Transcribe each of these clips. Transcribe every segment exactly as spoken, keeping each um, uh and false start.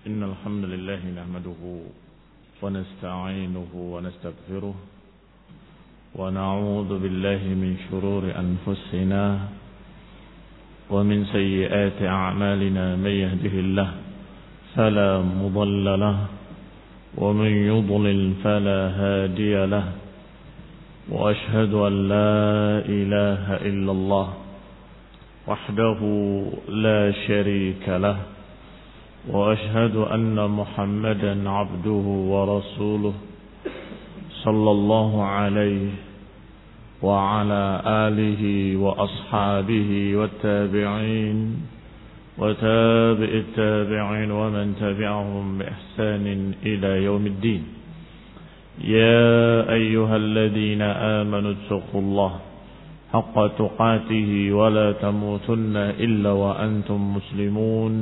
إن الحمد لله نحمده ونستعينه ونستغفره ونعوذ بالله من شرور أنفسنا ومن سيئات أعمالنا من يهده الله فلا مضل له ومن يضلل فلا هادي له وأشهد أن لا إله إلا الله وحده لا شريك له وأشهد أن محمدا عبده ورسوله صلى الله عليه وعلى آله وأصحابه والتابعين وتابع التابعين ومن تبعهم بإحسان إلى يوم الدين. يا أيها الذين آمنوا اتقوا الله حق تقاته ولا تموتن إلا وأنتم مسلمون.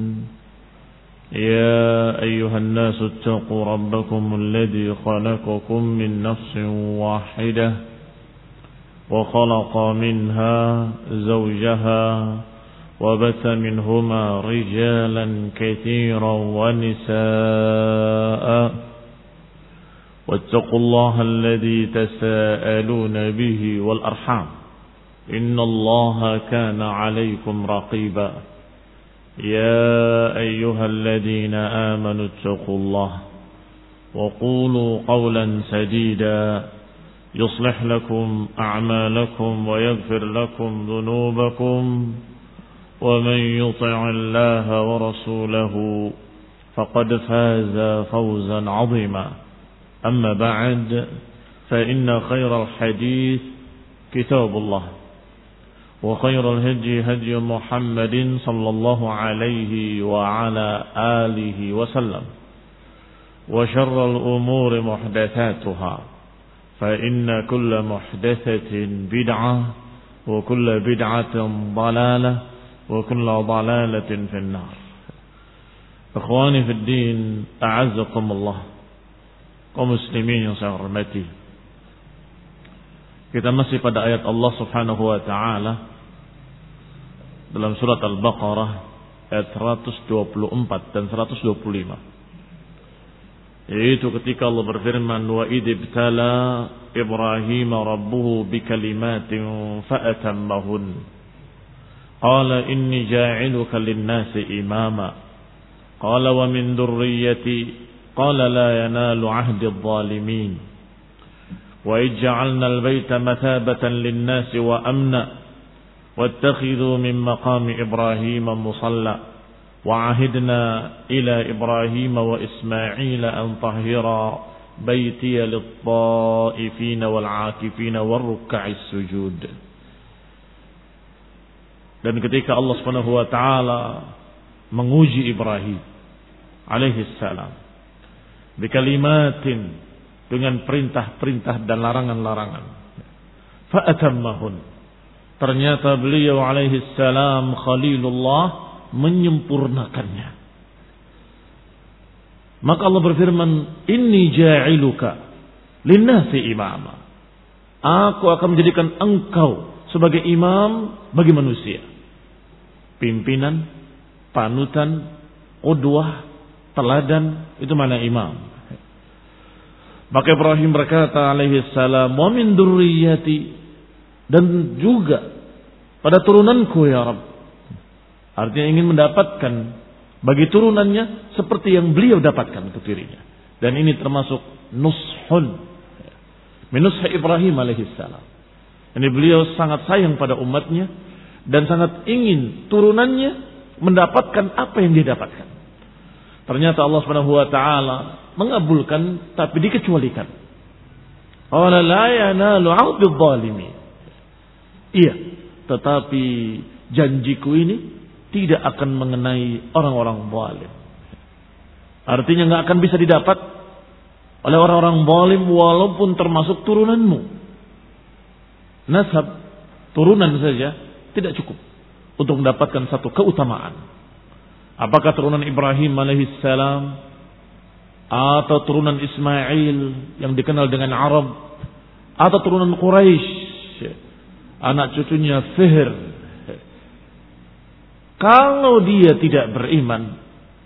يا أيها الناس اتقوا ربكم الذي خلقكم من نفس واحدة وخلق منها زوجها وبث منهما رجالا كثيرا ونساء واتقوا الله الذي تساءلون به والأرحام إن الله كان عليكم رقيبا. يا أيها الذين آمنوا اتقوا الله وقولوا قولا سديدا يصلح لكم أعمالكم ويغفر لكم ذنوبكم ومن يطع الله ورسوله فقد فاز فوزا عظيما. أما بعد فإن خير الحديث كتاب الله وخير الهدي هدي محمد صلى الله عليه وعلى آله وسلم وشر الأمور محدثاتها فإن كل محدثة بدعة وكل بدعة ضلالة وكل ضلالة في النار. إخواني في الدين أعزكم الله kaum muslimin yang saya hormati. Kita masih pada ayat Allah Subhanahu wa taala dalam surat Al-Baqarah ayat seratus dua puluh empat dan seratus dua puluh lima. Yaitu ketika Allah berfirman, wa idibtala Ibrahim rabbuhu bikalimatin fa'atammahun. Qala inni ja'iluka lin-nasi imama. Qala wa min dhurriyyati. Qala la yanalu 'ahdi adh-dhalimin. Wa ij'alna al-bayta mathabatan lin-nasi wa amna. واتخذوا من مقام إبراهيم مصلى وعهدنا إلى إبراهيم وإسماعيل أن طهرا بيتي للطائفين والعاكفين والركع السجود. Dan ketika Allah Subhanahu wa taala menguji Ibrahim alaihi salam bikalimatin, dengan perintah-perintah dan larangan-larangan, fa'atammahun, ternyata beliau alaihi salam Khalilullah menyempurnakannya. Maka Allah berfirman, inni ja'iluka linnasi imama. Aku akan menjadikan engkau sebagai imam bagi manusia. Pimpinan, panutan, qudwah, teladan, itu mana imam. Maka Ibrahim berkata alaihi salam, wa min dzurriyyati, dan juga pada turunanku ya Rabb. Artinya ingin mendapatkan bagi turunannya seperti yang beliau dapatkan untuk dirinya. Dan ini termasuk nushun min nushi Ibrahim alaihi salam. Ini beliau sangat sayang pada umatnya dan sangat ingin turunannya mendapatkan apa yang dia dapatkan. Ternyata Allah Subhanahu wa taala mengabulkan tapi dikecualikan. Qala la yanalu 'ahdi adh-dhalimin. Iya, tetapi janjiku ini tidak akan mengenai orang-orang zalim. Artinya nggak akan bisa didapat oleh orang-orang zalim walaupun termasuk turunanmu. Nasab, turunan saja tidak cukup untuk mendapatkan satu keutamaan. Apakah turunan Ibrahim alaihissalam atau turunan Ismail yang dikenal dengan Arab, atau turunan Quraisy, anak cucunya Fihr. Kalau dia tidak beriman,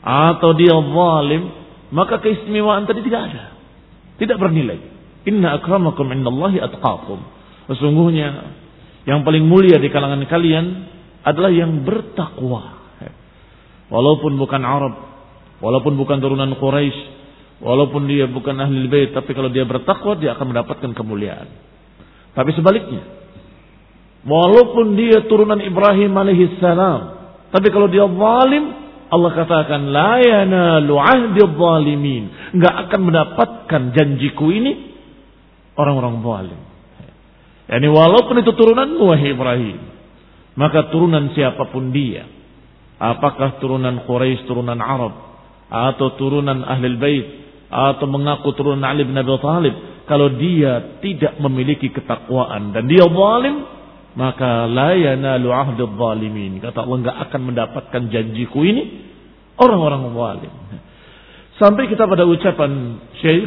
atau dia zalim, maka keistimewaan tadi tidak ada. Tidak bernilai. Inna akramakum indallahi atqakum. Sesungguhnya yang paling mulia di kalangan kalian adalah yang bertakwa. Walaupun bukan Arab, walaupun bukan turunan Quraisy, walaupun dia bukan ahli bait, tapi kalau dia bertakwa dia akan mendapatkan kemuliaan. Tapi sebaliknya, walaupun dia turunan Ibrahim alaihi salam, tapi kalau dia zalim, Allah katakan la yanalu ahdi zalimin, enggak akan mendapatkan janjiku ini orang-orang zalim. Yani walaupun itu turunanmu wahai Ibrahim, maka turunan siapapun dia, apakah turunan Quraisy, turunan Arab, atau turunan Ahlul Bait, atau mengaku turunan Ali bin Abi Thalib, kalau dia tidak memiliki ketakwaan dan dia zalim, maka la yanalu ahdi zalimin. Kata Allah, enggak akan mendapatkan janjiku ini orang-orang zalim. Sampai kita pada ucapan Syekh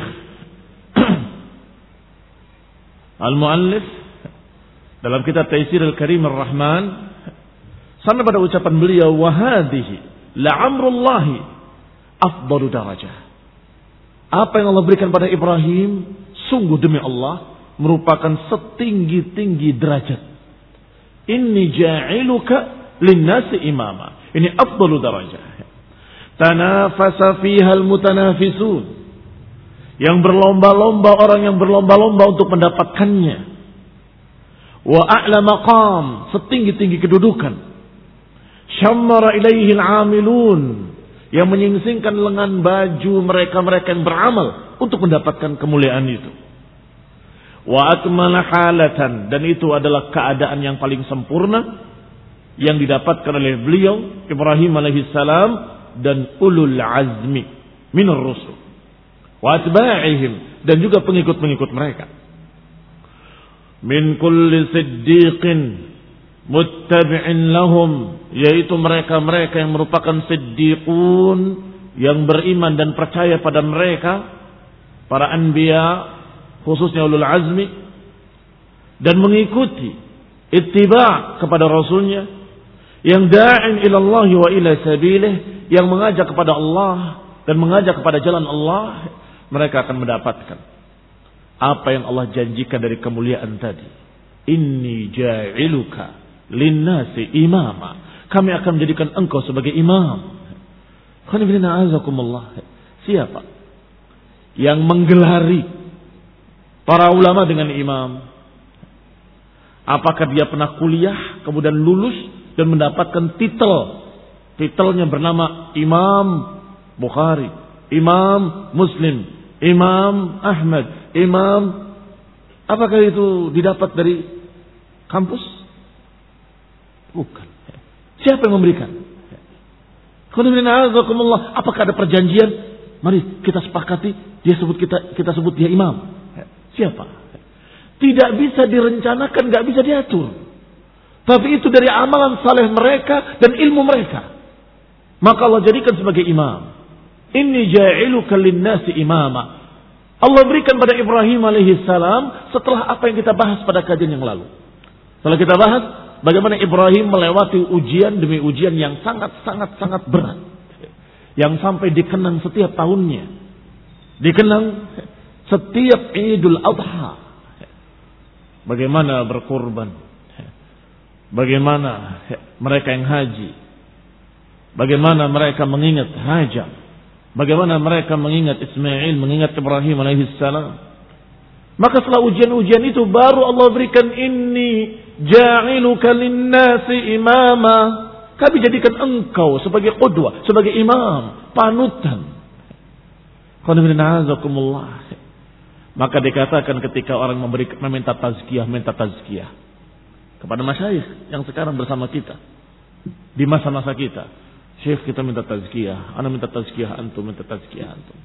Al-Muallif dalam kitab Taisir Al-Karim Ar-Rahman, sampai pada ucapan beliau, wa hadhihi la'amrullahi afdalu darajah. Apa yang Allah berikan pada Ibrahim sungguh demi Allah merupakan setinggi-tinggi derajat. Inni ja'iluka linnasi imama. Ini afdalu darajah. Tanafasa fiha almutanafisun. Yang berlomba-lomba, orang yang berlomba-lomba untuk mendapatkannya. Wa a'la maqam, setinggi-tinggi kedudukan. Syammara ilaihi al-amilun, yang menyingsingkan lengan baju mereka-mereka yang beramal untuk mendapatkan kemuliaan itu. Wa akmala halatan, dan itu adalah keadaan yang paling sempurna yang didapatkan oleh beliau Ibrahim alaihi salam dan ulul azmi minar rusul wa atba'ihim, dan juga pengikut-pengikut mereka. Min kulli siddiqin muttabi'in lahum, yaitu mereka-mereka yang merupakan siddiqun, yang beriman dan percaya pada mereka, para anbiya khususnya ulul azmi, dan mengikuti ittiba' kepada rasulnya, yang da'in ila Allah wa ila sabilih, yang mengajak kepada Allah dan mengajak kepada jalan Allah, mereka akan mendapatkan apa yang Allah janjikan dari kemuliaan tadi. Inni ja'iluka linnasi imama, kami akan menjadikan engkau sebagai imam. Siapa yang menggelari para ulama dengan imam? Apakah dia pernah kuliah kemudian lulus dan mendapatkan titel? Titelnya bernama Imam Bukhari, Imam Muslim, Imam Ahmad, Imam. Apakah itu didapat dari kampus? Bukan. Siapa yang memberikan? Apakah ada perjanjian? Mari kita sepakati, dia sebut kita, kita sebut dia imam. Siapa? Tidak bisa direncanakan, nggak bisa diatur. Tapi itu dari amalan saleh mereka dan ilmu mereka. Maka Allah jadikan sebagai imam. Inni ja'iluka linnasi imama. Allah berikan pada Ibrahim alaihi salam setelah apa yang kita bahas pada kajian yang lalu. Setelah kita bahas bagaimana Ibrahim melewati ujian demi ujian yang sangat-sangat-sangat berat. Yang sampai dikenang setiap tahunnya. Dikenang setiap Idul Adha. Bagaimana berkorban. Bagaimana mereka yang haji. Bagaimana mereka mengingat Hajar. Bagaimana mereka mengingat Ismail, mengingat Ibrahim alaihissalam. Maka setelah ujian-ujian itu baru Allah berikan, inni ja'iluka linnasi imama. Kami jadikan engkau sebagai qudwah, sebagai imam, panutan. Maka dikatakan ketika orang memberi, meminta tazkiyah, minta tazkiyah kepada masyayikh yang sekarang bersama kita di masa-masa kita. Syekh, kita minta tazkiyah, ana minta tazkiyah antum, minta tazkiyah antum.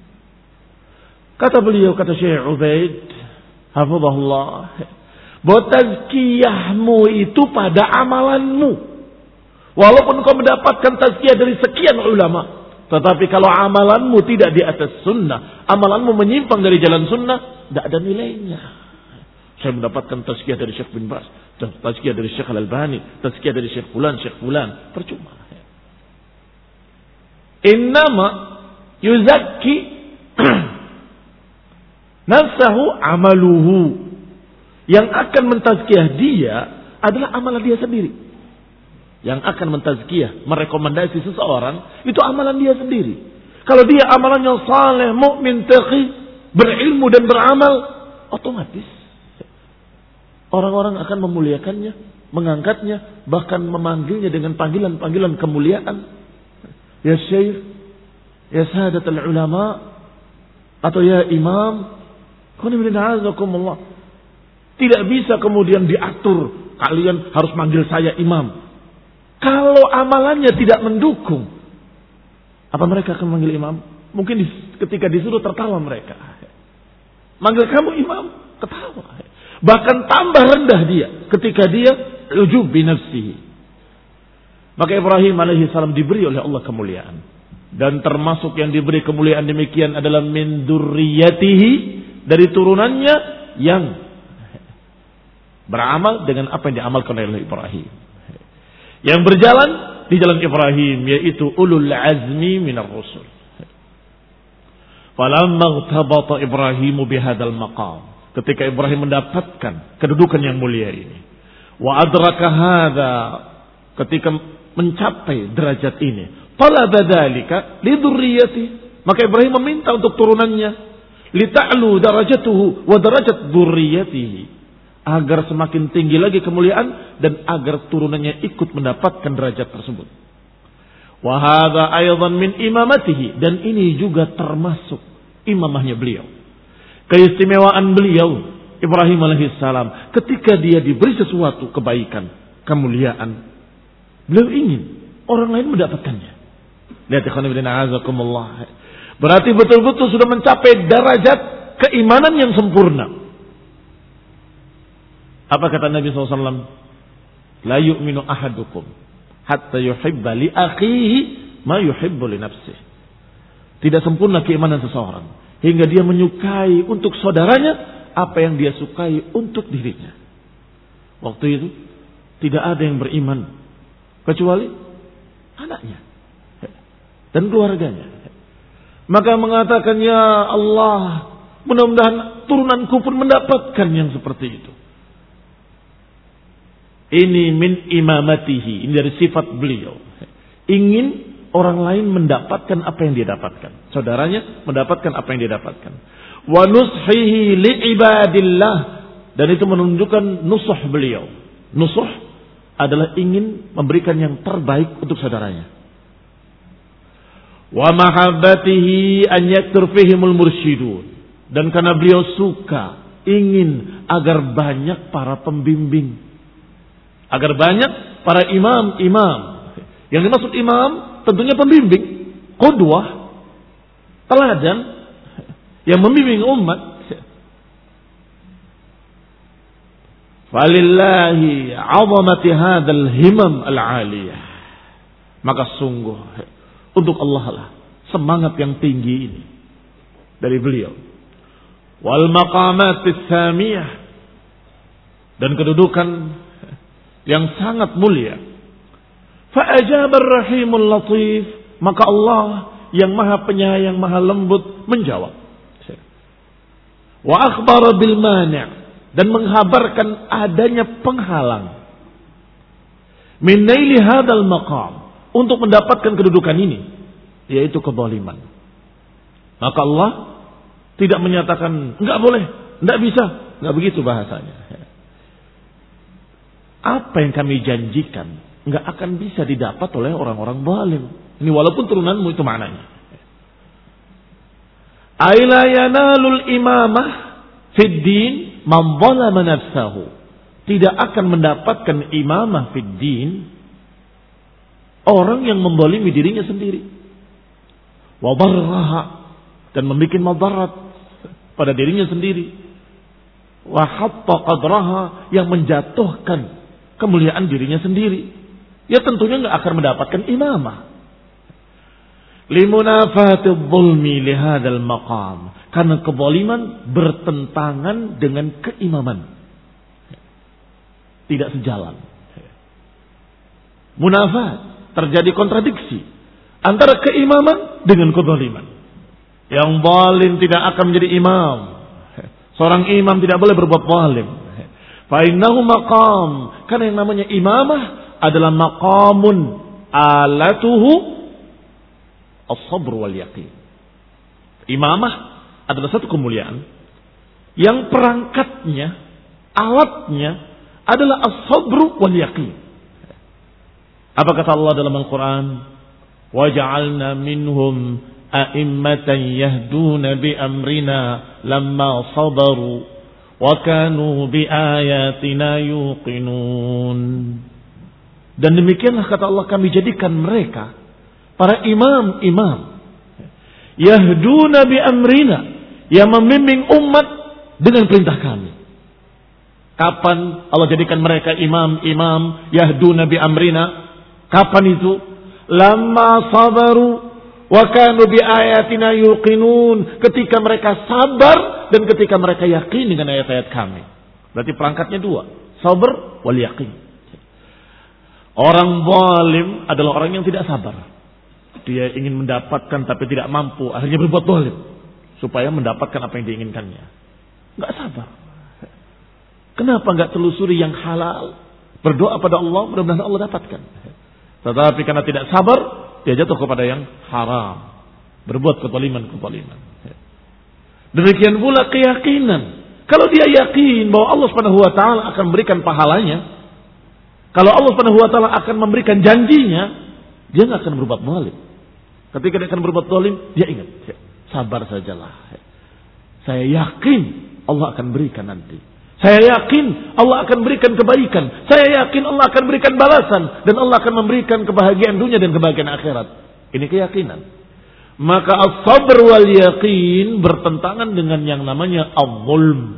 Kata beliau, kata Syekh Ubaid hafizahullah, bahwa tazkiyahmu itu pada amalanmu. Walaupun kau mendapatkan tazkiyah dari sekian ulama, tetapi kalau amalanmu tidak di atas sunnah, amalanmu menyimpang dari jalan sunnah, tidak ada nilainya. Saya mendapatkan tazkiyah dari Syekh bin Baz, tazkiyah dari Syekh Al-Albani, tazkiyah dari Syekh Fulan, Syekh Fulan, percuma. Innama yuzakki nafsahu amaluhu. Yang akan mentazkiyah dia adalah amalan dia sendiri. Yang akan mentazkiyah, merekomendasi seseorang, itu amalan dia sendiri. Kalau dia amalannya saleh, mukmin, taqi, berilmu dan beramal, otomatis orang-orang akan memuliakannya, mengangkatnya, bahkan memanggilnya dengan panggilan-panggilan kemuliaan. Ya syekh, ya sadatul ulama, atau ya imam. Tidak bisa kemudian diatur, kalian harus manggil saya imam. Kalau amalannya tidak mendukung, apa mereka akan manggil imam? Mungkin di, ketika disuruh tertawa mereka. Manggil kamu imam, ketawa. Bahkan tambah rendah dia ketika dia ujub bi nafsihi. Maka Ibrahim alaihi salam diberi oleh Allah kemuliaan. Dan termasuk yang diberi kemuliaan demikian adalah min dzurriyyatihi, dari turunannya yang beramal dengan apa yang diamalkan oleh Ibrahim. Yang berjalan di jalan Ibrahim, yaitu ulul azmi minar rusul. Falamma igtabata Ibrahim bihadzal maqam, ketika Ibrahim mendapatkan kedudukan yang mulia ini, wa adraka hadza, ketika mencapai derajat ini, talaba dzalika li dzurriyyati, maka Ibrahim meminta untuk turunannya, li ta'lu darajatuhu wa darajat dzurriyyatihi, agar semakin tinggi lagi kemuliaan dan agar turunannya ikut mendapatkan derajat tersebut. Wa hadza aidan min imamatihi, dan ini juga termasuk imamahnya beliau. Keistimewaan beliau Ibrahim alaihissalam ketika dia diberi sesuatu kebaikan, kemuliaan, beliau ingin orang lain mendapatkannya. Lihat ikhwan fillah azakumullah. Berarti betul-betul sudah mencapai derajat keimanan yang sempurna. Apa kata Nabi shallallahu alaihi wasallam? La yu'minu ahadukum hatta yuhibba li akhihi ma yuhibbu li nafsihi. Tidak sempurna keimanan seseorang hingga dia menyukai untuk saudaranya apa yang dia sukai untuk dirinya. Waktu itu tidak ada yang beriman kecuali anaknya dan keluarganya. Maka mengatakan, ya Allah, mudah-mudahan turunanku pun mendapatkan yang seperti itu. Ini min imamatihi, ini dari sifat beliau. Ingin orang lain mendapatkan apa yang dia dapatkan. Saudaranya mendapatkan apa yang dia dapatkan. Wa nushihi li ibadillah, dan itu menunjukkan nusuh beliau. Nusuh adalah ingin memberikan yang terbaik untuk saudaranya. Wa mahabbatihi an yaktur fihimul mursyidun, dan karena beliau suka, ingin agar banyak para pembimbing, agar banyak para imam-imam. Yang dimaksud imam tentunya pembimbing, qudwah, teladan yang membimbing umat. Falillahi 'azamati hadzal himam al-'aliyah. Maka sungguh untuk Allah lah semangat yang tinggi ini dari beliau. Wal maqamatis samiyah, dan kedudukan yang sangat mulia. Fa'ajaba ar-rahimul latif, maka Allah yang maha penyayang, maha lembut menjawab. Wa akhbara bil mani', dan menghabarkan adanya penghalang min naili hadzal maqam, untuk mendapatkan kedudukan ini, yaitu kezaliman. Maka Allah tidak menyatakan enggak boleh, enggak bisa, enggak begitu bahasanya. Apa yang kami janjikan enggak akan bisa didapat oleh orang-orang zalim. Ini walaupun turunanmu itu maknanya. Aila yanalul imamah fid din man zalama nafsahu. Tidak akan mendapatkan imamah fid din orang yang membalimi dirinya sendiri. Wa darraha, dan membuat madarat pada dirinya sendiri. Wa hatta qadraha, yang menjatuhkan kemuliaan dirinya sendiri. Ya tentunya enggak akan mendapatkan imamah. Limunafatidh dhulmi lihadzal maqam, karena kezaliman bertentangan dengan keimaman. Tidak sejalan. Munafat, terjadi kontradiksi antara keimaman dengan kezaliman. Yang zalim tidak akan menjadi imam. Seorang imam tidak boleh berbuat zalim. Fa innahu maqam, karena yang namanya imamah adalah maqamun alatuhu as-sabr wal yaqin. Imamah adalah satu kemuliaan yang perangkatnya, alatnya adalah as-sabr wal yaqin. Apa kata Allah dalam Al-Quran? وَجَعَلْنَا مِنْهُمْ أَئِمَّةً يَهْدُونَ بِأَمْرِنَا لَمَّا صَبَرُوا وَكَانُوا بِآيَاتِنَا يُوقِنُونَ. Dan demikianlah kata Allah, kami jadikan mereka para imam-imam yahduna bi amrina, yang membimbing umat dengan perintah kami. Kapan Allah jadikan mereka imam-imam yahduna bi amrina? Kapan itu? Lamma sabaru wa kanu bi ayatina yuqinun, ketika mereka sabar dan ketika mereka yakin dengan ayat-ayat kami. Berarti perangkatnya dua, sabar wal yaqin. Orang zalim adalah orang yang tidak sabar. Dia ingin mendapatkan tapi tidak mampu, akhirnya berbuat zalim supaya mendapatkan apa yang diinginkannya. Enggak sabar. Kenapa enggak telusuri yang halal? Berdoa pada Allah, mudah-mudahan Allah dapatkan. Tetapi karena tidak sabar, dia jatuh kepada yang haram, berbuat kezaliman-kezaliman. Demikian pula keyakinan. Kalau dia yakin bahwa Allah Subhanahu wa taala akan memberikan pahalanya, kalau Allah Subhanahu wa taala akan memberikan janjinya, dia enggak akan berbuat zalim. Ketika dia akan berbuat zalim, dia ingat, sabar sajalah. Saya yakin Allah akan berikan nanti. Saya yakin Allah akan berikan kebaikan. Saya yakin Allah akan berikan balasan. Dan Allah akan memberikan kebahagiaan dunia dan kebahagiaan akhirat. Ini keyakinan. Maka as-sabr wal yaqin bertentangan dengan yang namanya al-zulm.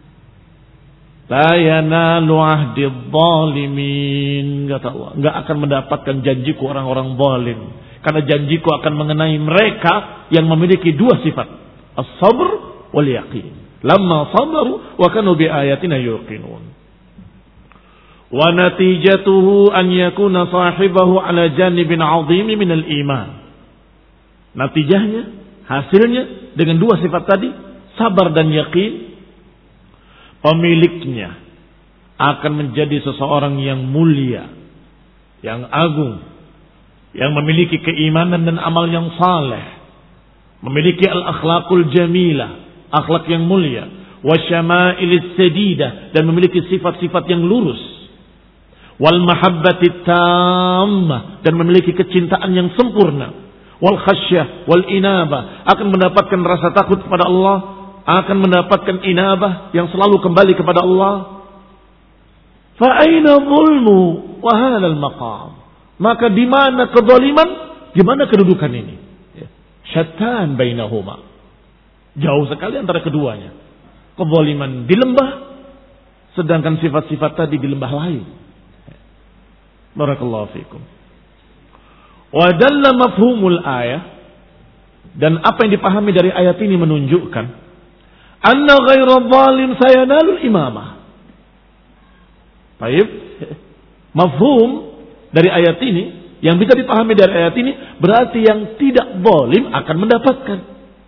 La yanalu ahdi zalimin, kata Allah. Enggak akan mendapatkan janjiku orang-orang zalim. Karena janjiku akan mengenai mereka yang memiliki dua sifat. As-sabr wal yaqin. Lamma sabaru wa kanu bi ayatina yuqinun. Wa natijatuhu an yakuna sahibahu ala janibin 'azim min al-iman. Natijahnya, hasilnya dengan dua sifat tadi, sabar dan yakin, pemiliknya akan menjadi seseorang yang mulia, yang agung, yang memiliki keimanan dan amal yang saleh, memiliki al-akhlaqul jamilah, akhlak yang mulia, wasyamailis sadidah, dan memiliki sifat-sifat yang lurus, wal mahabbatit tammah, dan memiliki kecintaan yang sempurna, wal khasyah wal inabah, akan mendapatkan rasa takut kepada Allah, akan mendapatkan inabah yang selalu kembali kepada Allah. Fa aina zulmu wa hadha al maqam, maka di mana kezaliman, di mana kedudukan ini? Syattan bainahuma, jauh sekali antara keduanya. Kezaliman di lembah, sedangkan sifat-sifat tadi di lembah lain. Barakallahu fikum. Wa dalla mafhumul ayah, dan apa yang dipahami dari ayat ini menunjukkan anna ghairu zalim sayanalul imamah. Baik, mafhum dari ayat ini, yang bisa dipahami dari ayat ini, berarti yang tidak zalim akan mendapatkan.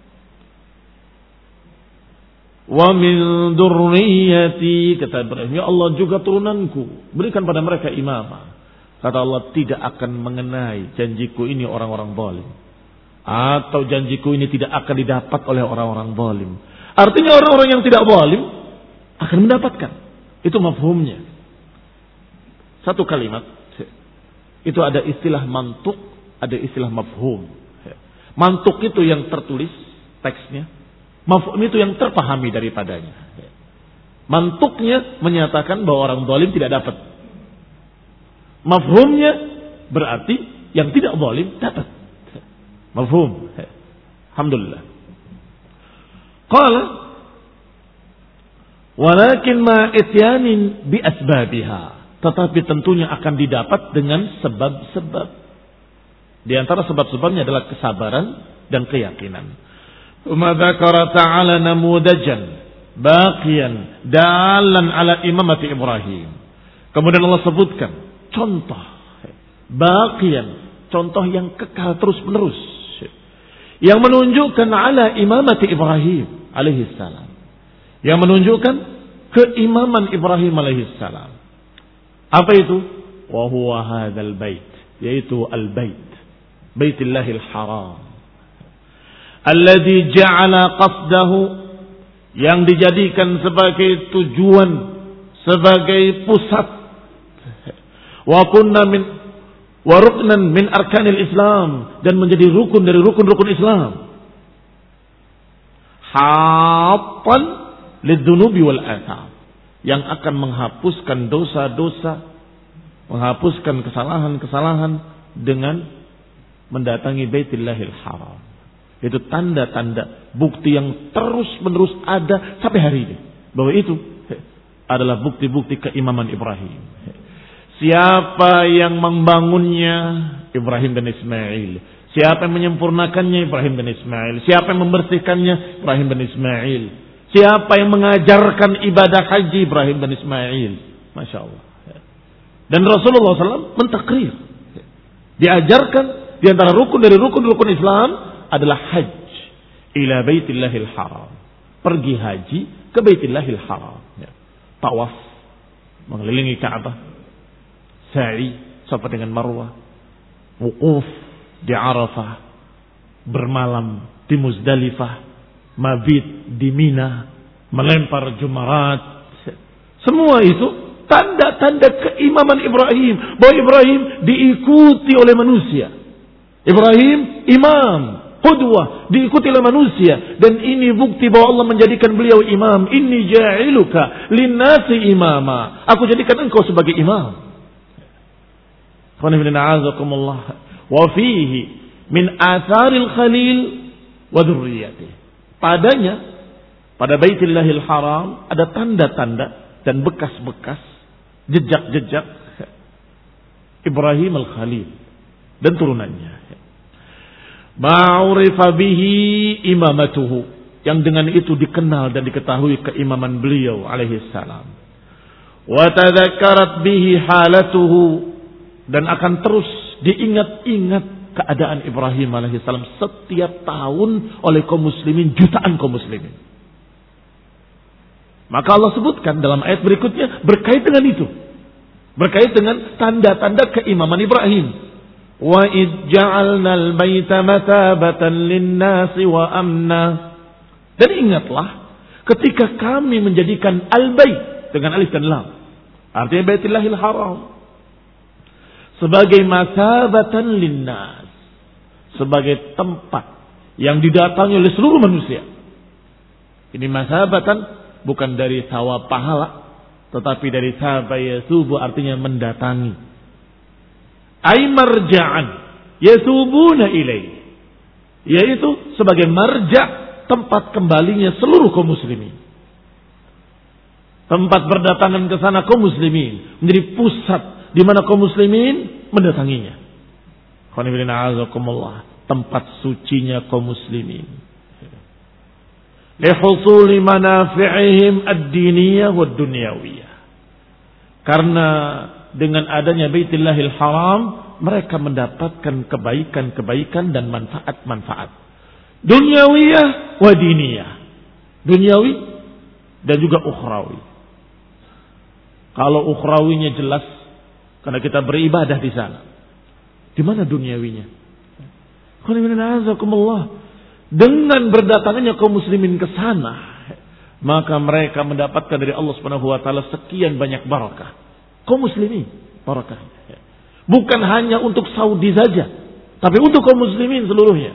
Wa min dzurriyyati, kata Ibrahim, ya Allah juga turunanku, berikan pada mereka imamah. Kata Allah, tidak akan mengenai janjiku ini orang-orang zalim, atau janjiku ini tidak akan didapat oleh orang-orang zalim. Artinya orang-orang yang tidak zalim akan mendapatkan. Itu mafhumnya. Satu kalimat itu ada istilah mantuk, ada istilah mafhum. Mantuk itu yang tertulis teksnya, mafhum itu yang terpahami daripadanya. Mantuknya menyatakan bahwa orang zalim tidak dapat. Mafhumnya berarti yang tidak zalim dapat. Mafhum. Alhamdulillah. Qala walakin ma ityanin bi asbabiha, tetapi tentunya akan didapat dengan sebab-sebab. Di antara sebab-sebabnya adalah kesabaran dan keyakinan. Wa dzakara ta'ala namudajan baqiyan dalan ala imamati Ibrahim. Kemudian Allah sebutkan contoh baqiyan contoh yang kekal terus menerus, yang menunjukkan ala imamati Ibrahim alaihi salam, yang menunjukkan keimaman Ibrahim alaihi salam. Apa itu? Wa huwa hadzal bait, yaitu al-bait, Baitullahil Haram, alladzi ja'ala qasdahu, yang dijadikan sebagai tujuan, sebagai pusat, wa kunna min wa ruknan min arkanil Islam, dan menjadi rukun dari rukun-rukun Islam, haqqan lidzunubi wal atham, yang akan menghapuskan dosa-dosa, menghapuskan kesalahan-kesalahan dengan mendatangi Baitullahil Haram. Itu tanda-tanda bukti yang terus-menerus ada sampai hari ini, bahwa itu adalah bukti-bukti keimaman Ibrahim. Siapa yang membangunnya? Ibrahim dan Ismail. Siapa yang menyempurnakannya? Ibrahim dan Ismail. Siapa yang membersihkannya? Ibrahim dan Ismail. Siapa yang mengajarkan ibadah haji? Ibrahim dan Ismail. Masya Allah. Dan Rasulullah shallallahu alaihi wasallam mentakrir, diajarkan di antara rukun dari rukun-rukun Islam adalah haji ila Baitullahil Haram, pergi haji ke Baitullahil Haram, tawaf mengelilingi Ka'bah, sa'i Safa dengan Marwah, wukuf di Arafah, bermalam di Muzdalifah, mabit di Mina, melempar jumarat. Semua itu tanda-tanda keimaman Ibrahim, bahwa Ibrahim diikuti oleh manusia. Ibrahim imam, qudwah, diikuti oleh manusia, dan ini bukti bahwa Allah menjadikan beliau imam. Inni ja'iluka linnasi imama, aku jadikan engkau sebagai imam. Wa fihi min atharil khalil wa dzurriyyatihi, padanya, pada Baitullahil Haram ada tanda-tanda dan bekas-bekas, jejak-jejak Ibrahim al-Khalil dan turunannya. Ma'urifa bihi imamatuhu, yang dengan itu dikenal dan diketahui keimaman beliau alaihi salam. Wa tadhakkarat bihi halatuhu, dan akan terus diingat-ingat keadaan Ibrahim alaihi salam setiap tahun oleh kaum muslimin, jutaan kaum muslimin. Maka Allah sebutkan dalam ayat berikutnya berkait dengan itu, berkait dengan tanda-tanda keimaman Ibrahim. Wa id ja'alnal baita matabatan lin-nasi wa amna. Dan ingatlah ketika kami menjadikan al-bait dengan alif dan lam, artinya Baitullahil Haram, sebagai masabatan lin-nas, sebagai tempat yang didatangi oleh seluruh manusia. Ini masabatan bukan dari thawab pahala, tetapi dari sabaya subuh, artinya mendatangi. Ay marja'an yasubuna ilaihi, yaitu sebagai marja', tempat kembalinya seluruh kaum muslimin. Tempat berdatangan ke sana kaum muslimin, menjadi pusat di mana kaum muslimin mendatanginya. Tempat sucinya kaum muslimin. Lihusuli manafi'ihim ad-diniyah wa dunyawiyah. Karena dengan adanya Baitullahil Haram, mereka mendapatkan kebaikan-kebaikan dan manfaat-manfaat dunyawiyah wa diniyah. Dunyawi dan juga ukhrawi. Kalau ukhrawinya jelas, karena kita beribadah di sana. Di mana duniawinya? Dengan berdatangannya kaum muslimin ke sana, maka mereka mendapatkan dari Allah Subhanahu wa taala sekian banyak barakah. Kaum muslimin barakah. Bukan hanya untuk Saudi saja, tapi untuk kaum muslimin seluruhnya.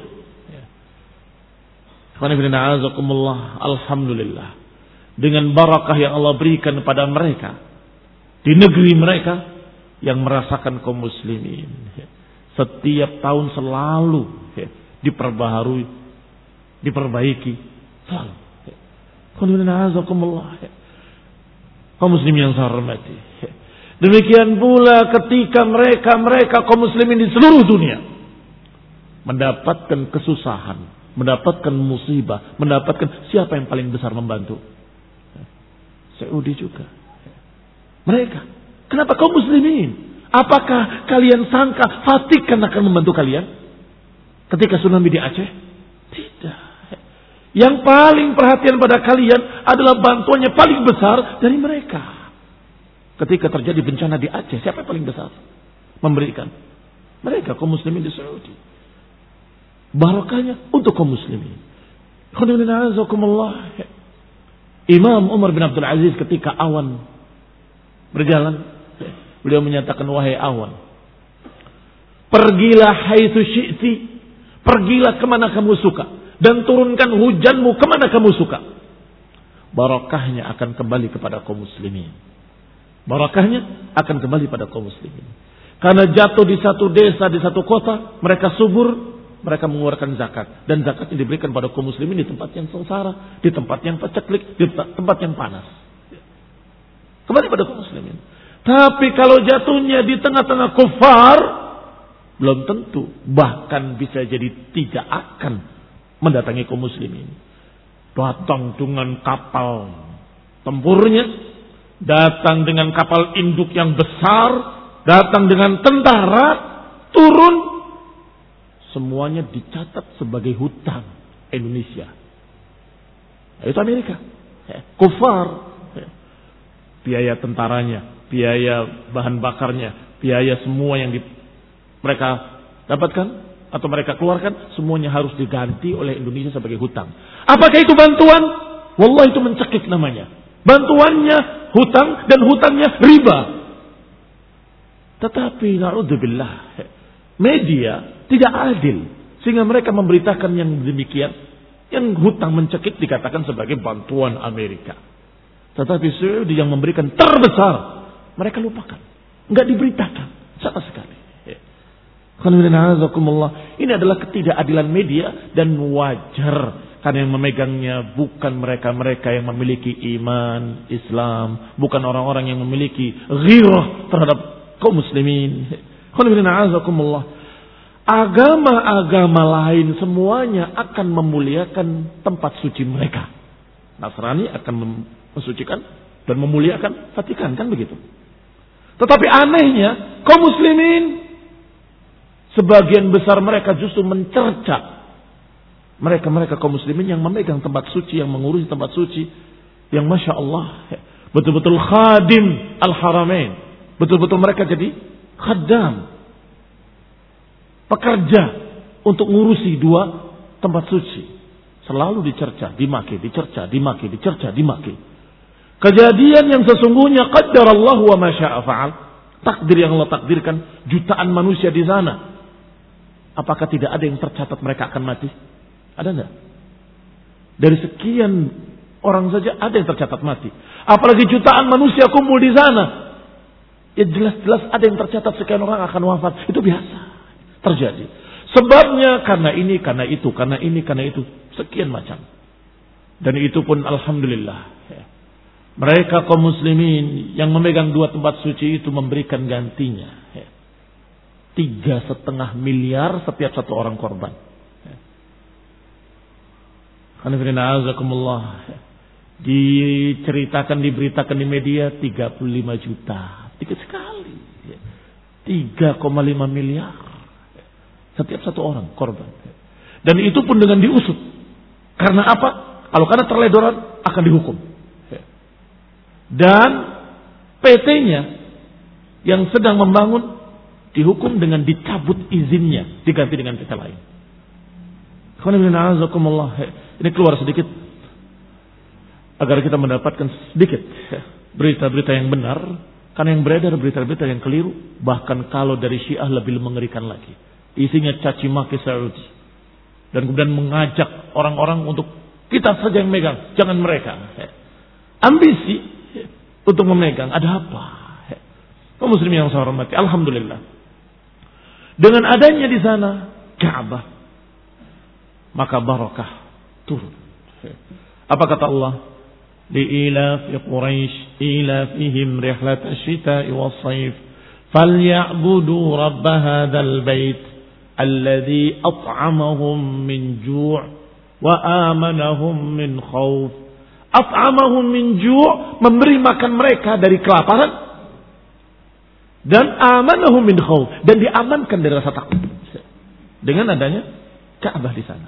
Alhamdulillah, dengan barakah yang Allah berikan kepada mereka di negeri mereka, yang merasakan kaum muslimin setiap tahun selalu diperbaharui, diperbaiki selalu. Kaum muslimin yang saya hormati, demikian pula ketika mereka-mereka kaum muslimin di seluruh dunia mendapatkan kesusahan, mendapatkan musibah, mendapatkan, siapa yang paling besar membantu? Saudi juga. Mereka. Kenapa kaum muslimin? Apakah kalian sangka Vatikan akan membantu kalian ketika tsunami di Aceh? Tidak. Yang paling perhatian pada kalian adalah bantuannya paling besar dari mereka. Ketika terjadi bencana di Aceh, siapa yang paling besar memberikan? Mereka, kaum muslimin di Saudi. Barakahnya untuk kaum muslimin. Imam Umar bin Abdul Aziz ketika awan berjalan, beliau menyatakan, wahai awan, pergilah haitsu syi'ti, pergilah kemana kamu suka, dan turunkan hujanmu kemana kamu suka. Barakahnya akan kembali kepada kaum muslimin. Barakahnya akan kembali pada kaum muslimin. Karena jatuh di satu desa, di satu kota, mereka subur, mereka mengeluarkan zakat. Dan zakatnya diberikan pada kaum muslimin di tempat yang sengsara, di tempat yang paceklik, di tempat yang panas. Kembali pada kaum muslimin. Tapi kalau jatuhnya di tengah-tengah kufar, belum tentu, bahkan bisa jadi tidak akan mendatangi kaum muslimin. Datang dengan kapal tempurnya, datang dengan kapal induk yang besar, datang dengan tentara, turun, semuanya dicatat sebagai hutang Indonesia. Itu Amerika, kufar, biaya tentaranya, biaya bahan bakarnya, biaya semua yang di, mereka dapatkan atau mereka keluarkan, semuanya harus diganti oleh Indonesia sebagai hutang. Apakah itu bantuan? Wallah, itu mencekik namanya. Bantuannya hutang dan hutangnya riba. Tetapi na'udzubillah, media tidak adil sehingga mereka memberitakan yang demikian, yang hutang mencekik dikatakan sebagai bantuan Amerika. Tetapi Saudi yang memberikan terbesar, mereka lupakan, enggak diberitakan sama sekali. Ini adalah ketidakadilan media dan wajar, karena yang memegangnya bukan mereka-mereka yang memiliki iman Islam, bukan orang-orang yang memiliki ghirah terhadap kaum muslimin. Agama-agama lain semuanya akan memuliakan tempat suci mereka. Nasrani akan mensucikan dan memuliakan Vatikan, kan begitu. Tetapi anehnya kaum muslimin, sebagian besar mereka justru mencerca mereka-mereka kaum muslimin yang memegang tempat suci, yang mengurusi tempat suci, yang Masya Allah betul-betul khadim al-haramain, betul-betul mereka jadi khaddam, pekerja untuk ngurusi dua tempat suci. Selalu dicerca, dimaki, dicerca, dimaki, dicerca, dimaki. Kejadian yang sesungguhnya qaddarallahu wa ma syaa fa'al. Takdir yang Allah takdirkan, jutaan manusia di sana. Apakah tidak ada yang tercatat mereka akan mati? Ada enggak? Dari sekian orang saja ada yang tercatat mati. Apalagi jutaan manusia kumpul di sana. Ya jelas-jelas ada yang tercatat sekian orang akan wafat. Itu biasa terjadi. Sebabnya karena ini, karena itu, karena ini, karena itu. Sekian macam. Dan itu pun alhamdulillah. Mereka kaum muslimin yang memegang dua tempat suci itu memberikan gantinya. Tiga setengah miliar setiap satu orang korban. Diceritakan, diberitakan di media tiga puluh lima juta. Dikit sekali. tiga koma lima miliar. Setiap satu orang korban. Dan itu pun dengan diusut. Karena apa? Kalau karena terledoran akan dihukum. Dan P T-nya yang sedang membangun dihukum dengan dicabut izinnya, diganti dengan P T lain. Ini keluar sedikit agar kita mendapatkan sedikit berita-berita yang benar, karena yang beredar berita-berita yang keliru, bahkan kalau dari Syiah lebih mengerikan lagi. Isinya caci maki Saudi dan kemudian mengajak orang-orang untuk kita saja yang megang, jangan mereka. Ambisi untuk memegang, ada apa? Kaum muslimin yang saya hormati, alhamdulillah. Dengan adanya di sana Ka'bah, maka barakah turun. Apa kata Allah? Li'ilaf Quraisy ilafihim rihlat asy-syita'i was-sayf falyabudu rabb hadzal bait alladzi at'amahum min ju' wa amanahum min khauf. At'amahum min ju', memberi makan mereka dari kelaparan, Dan amanahu min khauf, dan diamankan dari rasa takut dengan adanya Ka'bah di sana.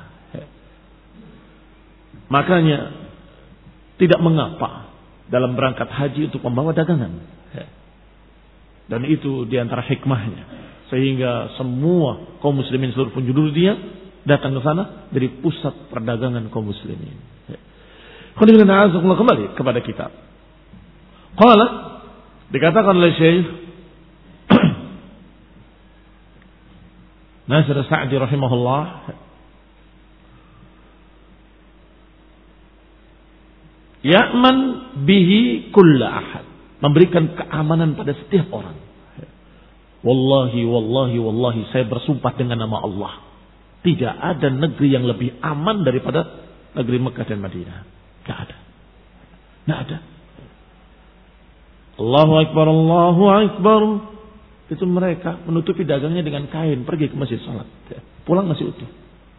Makanya tidak mengapa dalam berangkat haji untuk membawa dagangan. Dan itu diantara hikmahnya, sehingga semua kaum muslimin seluruh penjuru dunia datang ke sana dari pusat perdagangan kaum muslimin. Kembali kepada kitab. Qala, dikatakan oleh Syekh Nasir Sa'di rahimahullah, ya'man bihi kulla ahad, memberikan keamanan pada setiap orang. Wallahi, wallahi, wallahi, saya bersumpah dengan nama Allah, tidak ada negeri yang lebih aman daripada negeri Mekah dan Madinah. Tidak ada. Tidak ada. Allahu Akbar, Allahu Akbar. Itu mereka menutupi dagangnya dengan kain, pergi ke masjid salat, pulang masih utuh.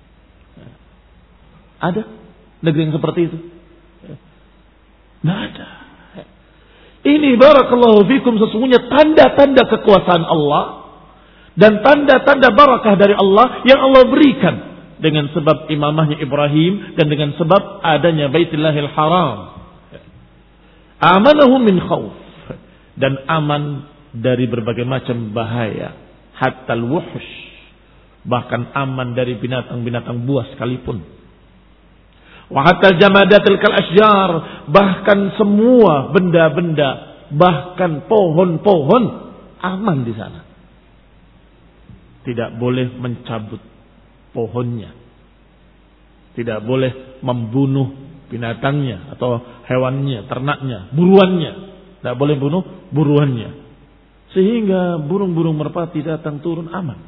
Ada negeri yang seperti itu? Tidak ada. Ini barakallahu fikum sesungguhnya tanda-tanda kekuasaan Allah dan tanda-tanda barakah dari Allah yang Allah berikan dengan sebab imamahnya Ibrahim dan dengan sebab adanya Baitullahil Haram. Amanahu min khauf, dan aman dari berbagai macam bahaya, hatta al-wuhsh, bahkan aman dari binatang-binatang buas sekalipun. Wa hatta jamadatil kal asjar, bahkan semua benda-benda, bahkan pohon-pohon aman di sana. Tidak boleh mencabut pohonnya. Tidak boleh membunuh binatangnya atau hewannya, ternaknya, buruannya. Tidak boleh bunuh buruannya. Sehingga burung-burung merpati datang turun aman.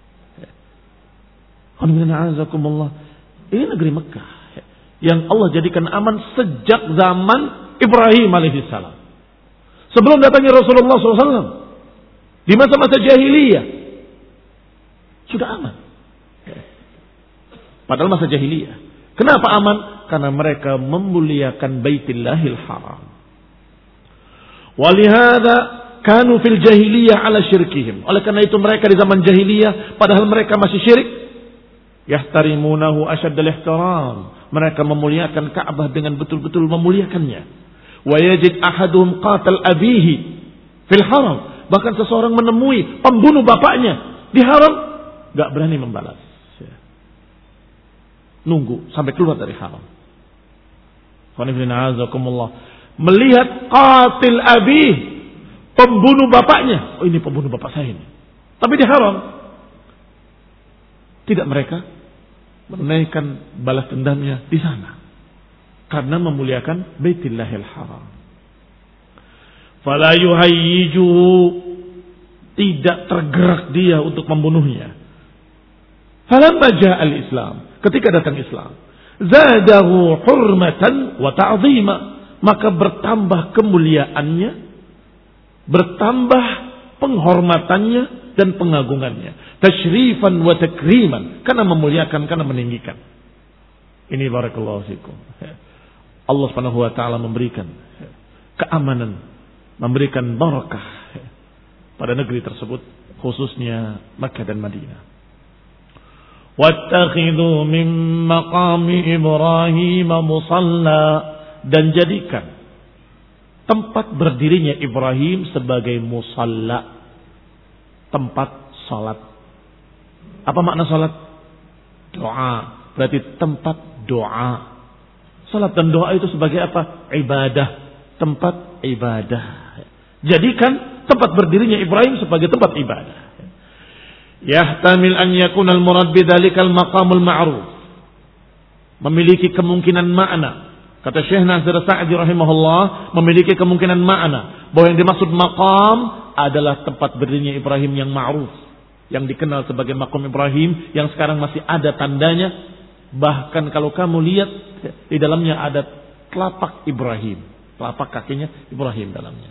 Ini negeri Mekah yang Allah jadikan aman sejak zaman Ibrahim alaihissalam. Sebelum datangnya Rasulullah shallallahu alaihi wasallam, di masa-masa jahiliyah sudah aman. Padahal masa jahiliyah. Kenapa aman? Karena mereka memuliakan Baitullahil Haram. Walihada kanu fil jahiliyah ala syirkihim. Oleh karena itu mereka di zaman jahiliyah, padahal mereka masih syirik, yahtarimunahu asyaddal ihtiram. Mereka memuliakan Ka'bah dengan betul-betul memuliakannya. Wa yajid ahaduhum qatal abihi fil haram. Bahkan seseorang menemui pembunuh bapaknya di haram, enggak berani membalas. Nunggu sampai keluar dari haram. Melihat qatil abih, pembunuh bapaknya. Oh, ini pembunuh bapak saya ini. Tapi di haram. Tidak mereka menaikkan balas dendamnya di sana. Karena memuliakan Baitullahil Haram. Fala yuhayyijuhu, tidak tergerak dia untuk membunuhnya. Falamma ja'al Islam, ketika datang Islam, zadahu hurmatan wa ta'zima, maka bertambah kemuliaannya, bertambah penghormatannya dan pengagungannya, tasyrifan wa takriman, karena memuliakan, karena meninggikan. Ini barakallahu fikum. Allah Subhanahu wa taala memberikan keamanan, memberikan barakah pada negeri tersebut, khususnya Makkah dan Madinah. Wattakhidhu min maqami Ibrahim musalla, dan jadikan tempat berdirinya Ibrahim sebagai musalla, tempat salat. Apa makna salat? Doa. Berarti tempat doa. Salat dan doa itu sebagai apa? Ibadah. Tempat ibadah. Jadikan tempat berdirinya Ibrahim sebagai tempat ibadah. Yahtamil an yakuna al-murad bidzalikal maqamul ma'ruf. Memiliki kemungkinan makna. Kata Syekh Nasir Sa'di rahimahullah, memiliki kemungkinan makna bahwa yang dimaksud maqam adalah tempat berdirinya Ibrahim yang ma'ruf, yang dikenal sebagai maqam Ibrahim, yang sekarang masih ada tandanya. Bahkan kalau kamu lihat di dalamnya ada telapak Ibrahim, telapak kakinya Ibrahim dalamnya.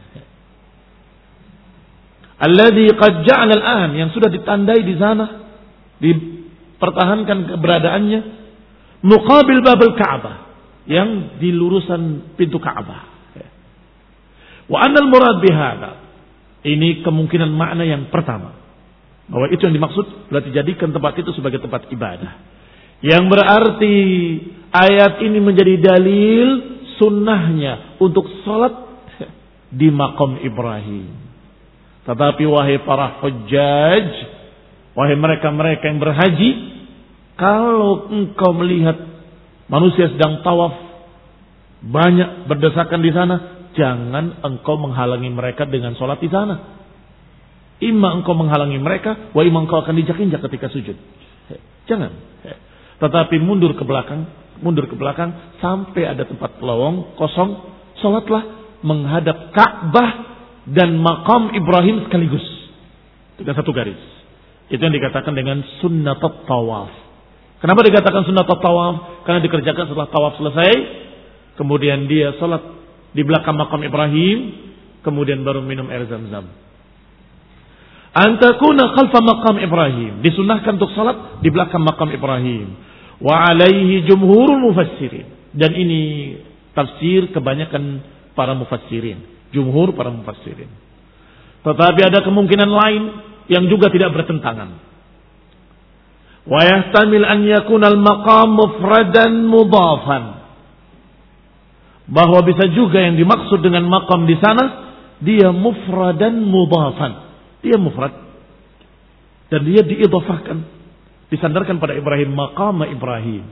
Alladzi qad ja'ala al-an, yang sudah ditandai di sana, dipertahankan keberadaannya, muqabil babul Ka'bah, yang di lurusan pintu Ka'bah. Wa anna al-murad bihadza, Ini kemungkinan makna yang pertama. Bahwa itu yang dimaksud berarti jadikan tempat itu sebagai tempat ibadah. Yang berarti ayat ini menjadi dalil sunnahnya untuk sholat di maqam Ibrahim. Tetapi wahai para hujjaj, wahai mereka-mereka yang berhaji, kalau engkau melihat manusia sedang tawaf banyak berdesakan di sana, jangan engkau menghalangi mereka dengan sholat di sana. Imma engkau menghalangi mereka, wa imma engkau akan dijak-injak ketika sujud. Jangan. Tetapi mundur ke belakang, mundur ke belakang sampai ada tempat lowong kosong, sholatlah menghadap Ka'bah dan maqam Ibrahim sekaligus dengan satu garis. Itu yang dikatakan dengan sunnat tawaf. Kenapa dikatakan sunnat tawaf? Karena dikerjakan setelah tawaf selesai, kemudian dia sholat di belakang maqam Ibrahim, kemudian baru minum air Zam-Zam. Antakuna khalfa maqam Ibrahim, disunnahkan untuk salat di belakang maqam Ibrahim. Wa alaihi jumhurul mufassirin, dan ini tafsir kebanyakan para mufassirin, jumhur para mufassirin. Tetapi ada kemungkinan lain yang juga tidak bertentangan. Wa yahtamil an yakuna al-maqam mufradan mudhafan, bahwa bisa juga yang dimaksud dengan maqam di sana dia mufradan mudhafan. Dia mufrad dan dia diidhafahkan, disandarkan pada Ibrahim, maqam Ibrahim.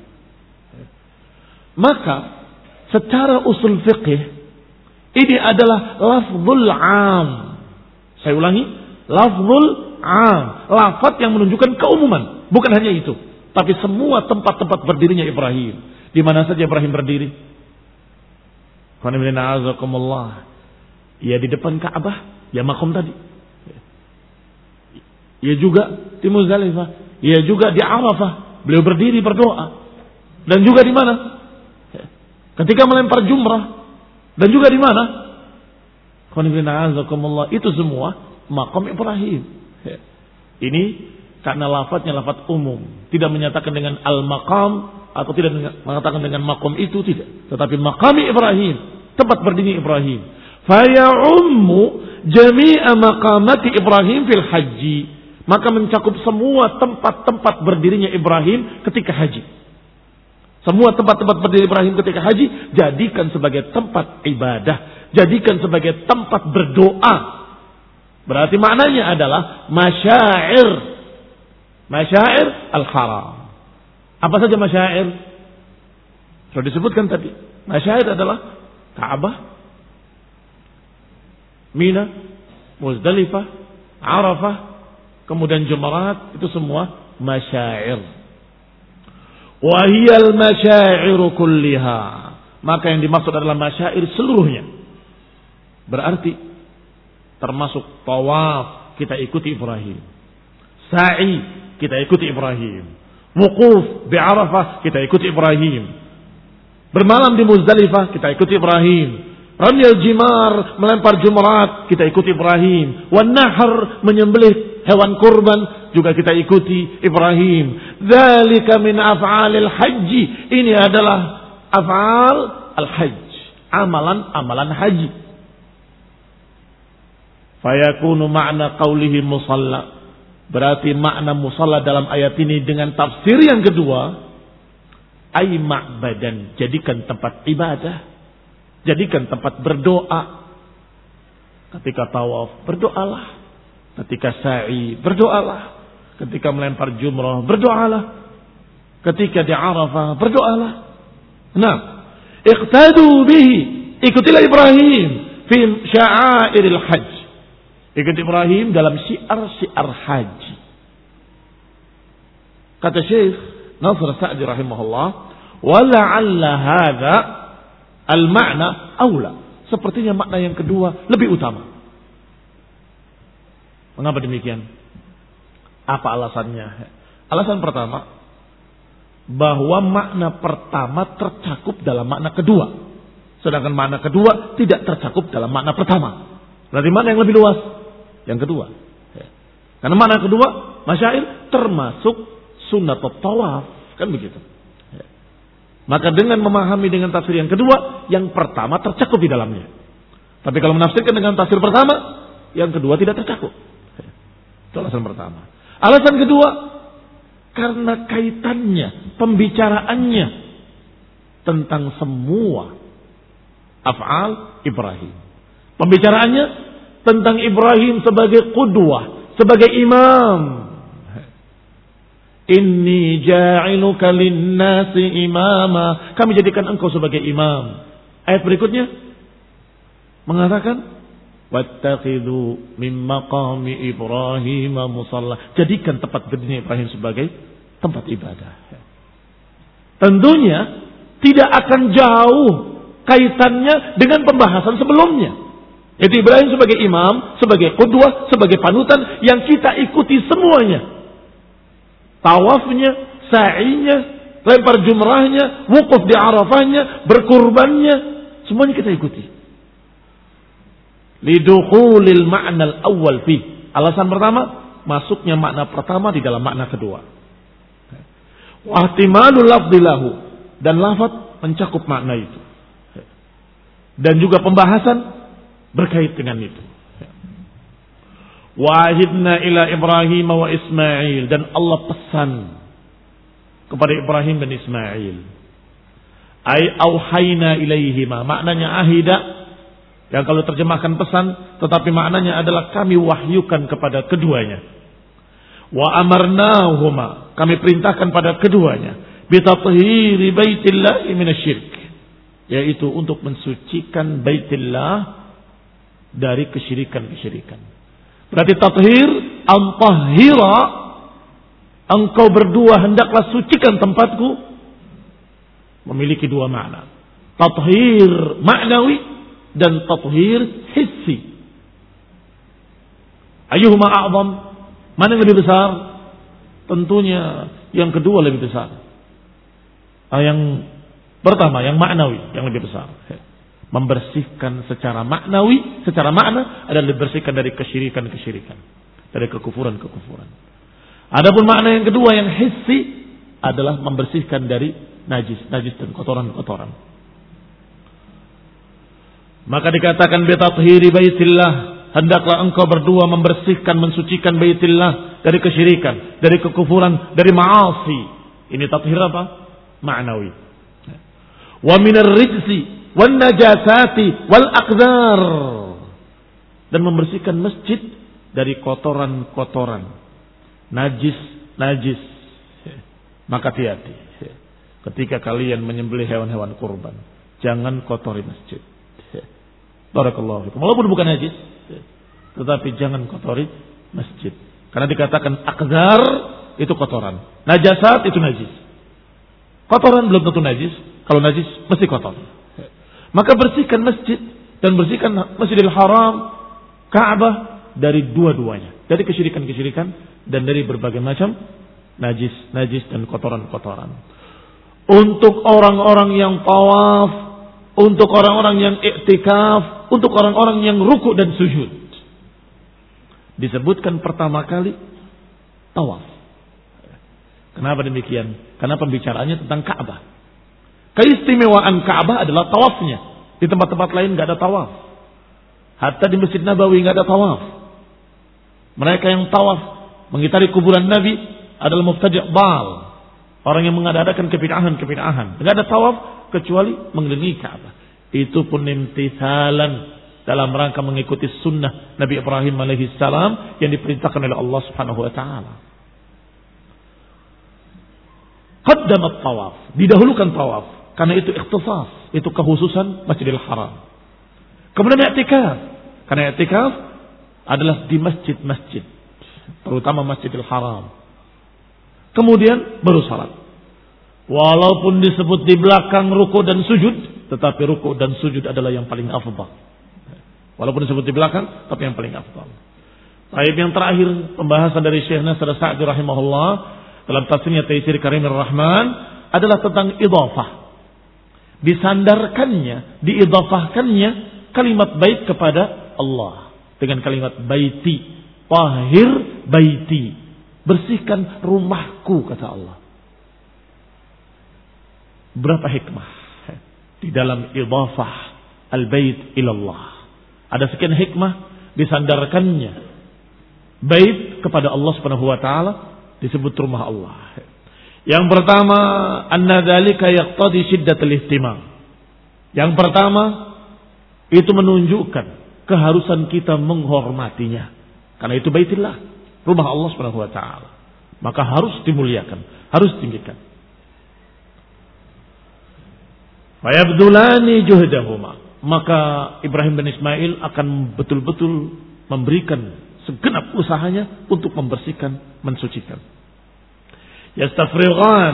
Maka secara usul fiqih ini adalah lafzul am. Saya ulangi, lafzul am, lafaz yang menunjukkan keumuman, bukan hanya itu, tapi semua tempat-tempat berdirinya Ibrahim. Di mana saja Ibrahim berdiri? Ya di depan Ka'bah, ya maqam tadi. Ya juga di Muzdalifah, ya juga di Arafah, beliau berdiri berdoa. Dan juga di mana? Ketika melempar jumrah. Dan juga di mana? Itu semua maqam Ibrahim. Ini karena lafadznya lafadz umum, tidak menyatakan dengan al-maqam atau tidak mengatakan dengan maqam itu, tidak. Tetapi maqam Ibrahim, tempat berdiri Ibrahim. Fa ya'ummu jami'a maqamati Ibrahim fil haji. Maka mencakup semua tempat-tempat berdirinya Ibrahim ketika haji. Semua tempat-tempat berdiri Ibrahim ketika haji, jadikan sebagai tempat ibadah, jadikan sebagai tempat berdoa. Berarti maknanya adalah masyair. Masyair al-haram. Apa saja masyair? Sudah disebutkan tadi. Masyair adalah Ka'bah, Mina, Muzdalifah, Arafah, kemudian Jum'at, itu semua masyair. Wahiyal masyairu kulliha. Maka yang dimaksud adalah masyair seluruhnya. Berarti termasuk tawaf, kita ikuti Ibrahim. Sa'i, kita ikuti Ibrahim. Wukuf di Arafah, kita ikuti Ibrahim. Bermalam di Muzdalifah, kita ikuti Ibrahim. Ramyal jimar, melempar jumrat, kita ikuti Ibrahim. Wan nahar, menyembelih hewan kurban, juga kita ikuti Ibrahim. Dzalika min af'alil haji. Ini adalah af'al al-hajj, amalan-amalan haji. Fayakunu ma'na qawlihi musalla. Berarti makna musalla dalam ayat ini dengan tafsir yang kedua, ay ma'badan, jadikan tempat ibadah, jadikan tempat berdoa. Ketika tawaf, berdoalah. Ketika sa'i, berdoalah. Ketika melempar jumrah, berdoalah. Ketika di Arafah, berdoalah. Nah, iqtadu bihi, ikutilah Ibrahim fi sya'airil hajj. Ikuti Ibrahim dalam syiar-syiar haji. Kata Syekh Nasr Sa'di rahimahullah, wa la'alla hadza al-ma'na aula. Sepertinya makna yang kedua lebih utama. Mengapa demikian? Apa alasannya? Alasan pertama, bahwa makna pertama tercakup dalam makna kedua, sedangkan makna kedua tidak tercakup dalam makna pertama. Berarti mana yang lebih luas? Yang kedua. Karena makna kedua, masyair termasuk sunnat tawaf, kan begitu. Maka dengan memahami dengan tafsir yang kedua, yang pertama tercakup di dalamnya. Tapi kalau menafsirkan dengan tafsir pertama, yang kedua tidak tercakup. Itu alasan pertama. Alasan kedua, karena kaitannya, pembicaraannya tentang semua af'al Ibrahim. Pembicaraannya tentang Ibrahim sebagai qudwah, sebagai imam. Inni ja'iluka lin-nasi imama. Kami jadikan engkau sebagai imam. Ayat berikutnya mengatakan wattakhidhu min maqami Ibrahim musalla. Jadikan tempat berdirinya Ibrahim sebagai tempat ibadah. Tentunya tidak akan jauh kaitannya dengan pembahasan sebelumnya. Yaitu Ibrahim sebagai imam, sebagai qudwah, sebagai panutan yang kita ikuti semuanya. Tawafnya, sa'inya, lempar jumrahnya, wukuf di Arafahnya, berkurbannya, semuanya kita ikuti. Lidukhulil ma'na al-awwal fi. Alasan pertama, masuknya makna pertama di dalam makna kedua. Wa ihtimalul lafdhi lahu, dan lafaz mencakup makna itu. Dan juga pembahasan berkait dengan itu. Wahidna ila Ibrahim wa Ismail, dan Allah pesan kepada Ibrahim dan Ismail. Ai auhayna ilaihima, maknanya ahida, yang kalau terjemahkan pesan, tetapi maknanya adalah kami wahyukan kepada keduanya. Wa amarnahuma, kami perintahkan pada keduanya, bitathhiri baitillah minasyirk, yaitu untuk mensucikan baitillah dari kesyirikan-kesyirikan. Berarti tathhir, antahhira, engkau berdua hendaklah sucikan tempatku, memiliki dua makna. Tathhir maknawi dan tathhir hissi. Ayyuhuma a'zam? Mana yang lebih besar? Tentunya yang kedua lebih besar. Ah, yang pertama, yang maknawi, yang lebih besar. Membersihkan secara maknawi, secara makna adalah dibersihkan dari kesyirikan-kesyirikan, dari kekufuran-kekufuran. Adapun makna yang kedua yang hissi adalah membersihkan dari najis, najis dan kotoran-kotoran. Maka dikatakan bitathhiri baitillah, hendaklah engkau berdua membersihkan, mensucikan baitillah dari kesyirikan, dari kekufuran, dari ma'asi. Ini tathhir apa? Ma'nawi. Wa minar rijsi wan najasati wal aqdar, dan membersihkan masjid dari kotoran-kotoran, najis-najis. Maka hati-hati ketika kalian menyembelih hewan-hewan kurban, jangan kotori masjid. Barakallahu fikum. Walaupun bukan najis, tetapi jangan kotori masjid. Karena dikatakan aqdar itu kotoran, najasat itu najis. Kotoran belum tentu najis, kalau najis mesti kotor. Maka bersihkan masjid dan bersihkan Masjidil Haram, Ka'bah dari dua-duanya, dari kesyirikan-kesyirikan dan dari berbagai macam najis-najis dan kotoran-kotoran. Untuk orang-orang yang tawaf, untuk orang-orang yang iktikaf, untuk orang-orang yang ruku dan sujud, disebutkan pertama kali tawaf. Kenapa demikian? Karena pembicaraannya tentang Ka'bah. Keistimewaan Ka'bah adalah tawafnya. Di tempat-tempat lain nggak ada tawaf. Hatta di Masjid Nabawi nggak ada tawaf. Mereka yang tawaf mengitari kuburan Nabi adalah mubtadi' bal, orang yang mengadakan kebid'ahan-kebid'ahan. Nggak ada tawaf kecuali mengelilingi Ka'bah. Itu pun imtithalan, dalam rangka mengikuti sunnah Nabi Ibrahim alaihi salam yang diperintahkan oleh Allah Subhanahu wa taala. Qaddamat tawaf, didahulukan tawaf, karena itu ikhtisas, itu kekhususan Masjidil Haram. Kemudian i'tikaf, karena i'tikaf adalah di masjid-masjid, terutama Masjidil Haram. Kemudian baru salat. Walaupun disebut di belakang ruku dan sujud, tetapi ruku dan sujud adalah yang paling afdal. Walaupun disebut di belakang, tapi yang paling afdal. Ayat yang terakhir pembahasan dari Syekh Nasr Sa'di rahimahullah dalam tafsirnya Taisir Karimir Rahman adalah tentang idhafah. Disandarkannya, diidhafahkannya kalimat bait kepada Allah dengan kalimat baiti, tahhir baiti, bersihkan rumahku kata Allah. Berapa hikmah di dalam idhafah al-bait ila Allah. Ada sekian hikmah disandarkannya bait kepada Allah Subhanahu wa taala disebut rumah Allah. Yang pertama, anna dzalika yaqtadi shiddatul ihtimam. Yang pertama, itu menunjukkan keharusan kita menghormatinya. Karena itu Baitillah, rumah Allah Subhanahu wa taala. Maka harus dimuliakan, harus tinggikan. Fayabdulani juhdahuma. Maka Ibrahim dan Ismail akan betul-betul memberikan segenap usahanya untuk membersihkan, mensucikan. Yastafrighan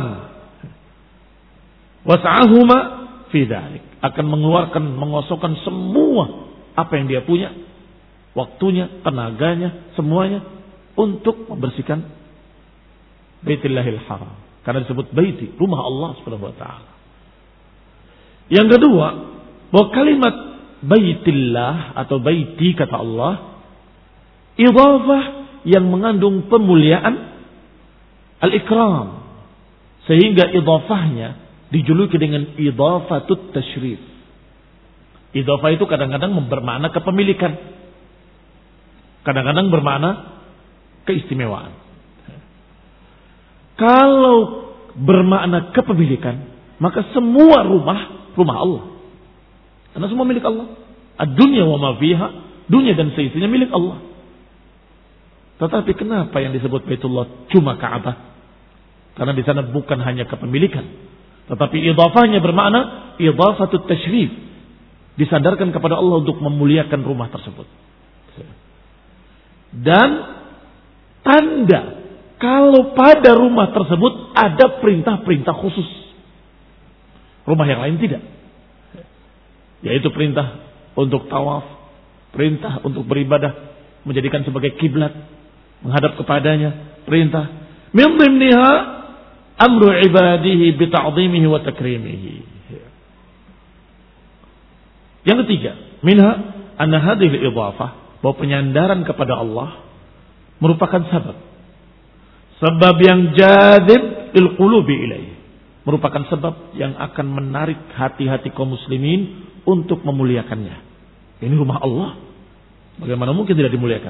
was'ahuma fi dzalik. Akan mengeluarkan, mengosokkan semua apa yang dia punya, waktunya, tenaganya, semuanya untuk membersihkan Baitillahil Haram. Karena disebut baiti, rumah Allah Subhanahu wa taala. Yang kedua, bahwa kalimat Baitillah atau baiti kata Allah, idhafah yang mengandung pemuliaan, al-ikram, sehingga idhafahnya dijuluki dengan idhafatut tasyrif. Idhafah itu kadang-kadang bermakna kepemilikan, kadang-kadang bermakna keistimewaan. Kalau bermakna kepemilikan, maka semua rumah rumah Allah, karena semua milik Allah. Ad-dunya wa ma fiha, dunia dan seisinya milik Allah. Tetapi kenapa yang disebut Baitullah cuma Ka'bah? Karena di sana bukan hanya kepemilikan, tetapi idhafahnya bermakna idhafatut tasyrif, disandarkan kepada Allah untuk memuliakan rumah tersebut. Dan tanda kalau pada rumah tersebut ada perintah-perintah khusus, rumah yang lain tidak. Yaitu perintah untuk tawaf, perintah untuk beribadah, menjadikan sebagai kiblat, menghadap kepadanya, perintah. Min dhimniha amru ibadihi bita'zimihi wa takrimihi. Yang ketiga, minha anna hadhihi al-idhafah, bahwa penyandaran kepada Allah merupakan sebab. Sebab yang jadzib lil qulubi ilaih, merupakan sebab yang akan menarik hati-hati kaum muslimin untuk memuliakannya. Ini rumah Allah, bagaimana mungkin tidak dimuliakan?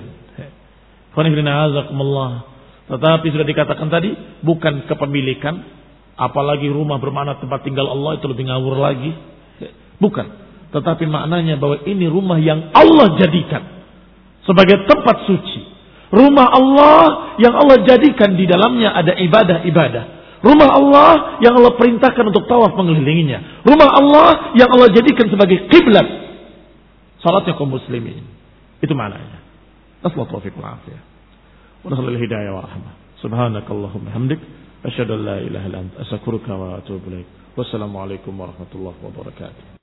Tetapi sudah dikatakan tadi, bukan kepemilikan, apalagi rumah bermakna tempat tinggal Allah, itu lebih ngawur lagi. Bukan, tetapi maknanya bahwa ini rumah yang Allah jadikan sebagai tempat suci. Rumah Allah yang Allah jadikan di dalamnya ada ibadah-ibadah. Rumah Allah yang Allah perintahkan untuk tawaf mengelilinginya. Rumah Allah yang Allah jadikan sebagai kiblat salatnya kaum muslimin. Itu maknanya. Nasallahu taufiq wal afiyah. Wa nasallu hidayah wa rahmah. Subhanakallahumma hamdik asyhadu an la ilaha illa anta astaghfiruka wa atubu ilaik. Wassalamu alaikum warahmatullahi wabarakatuh.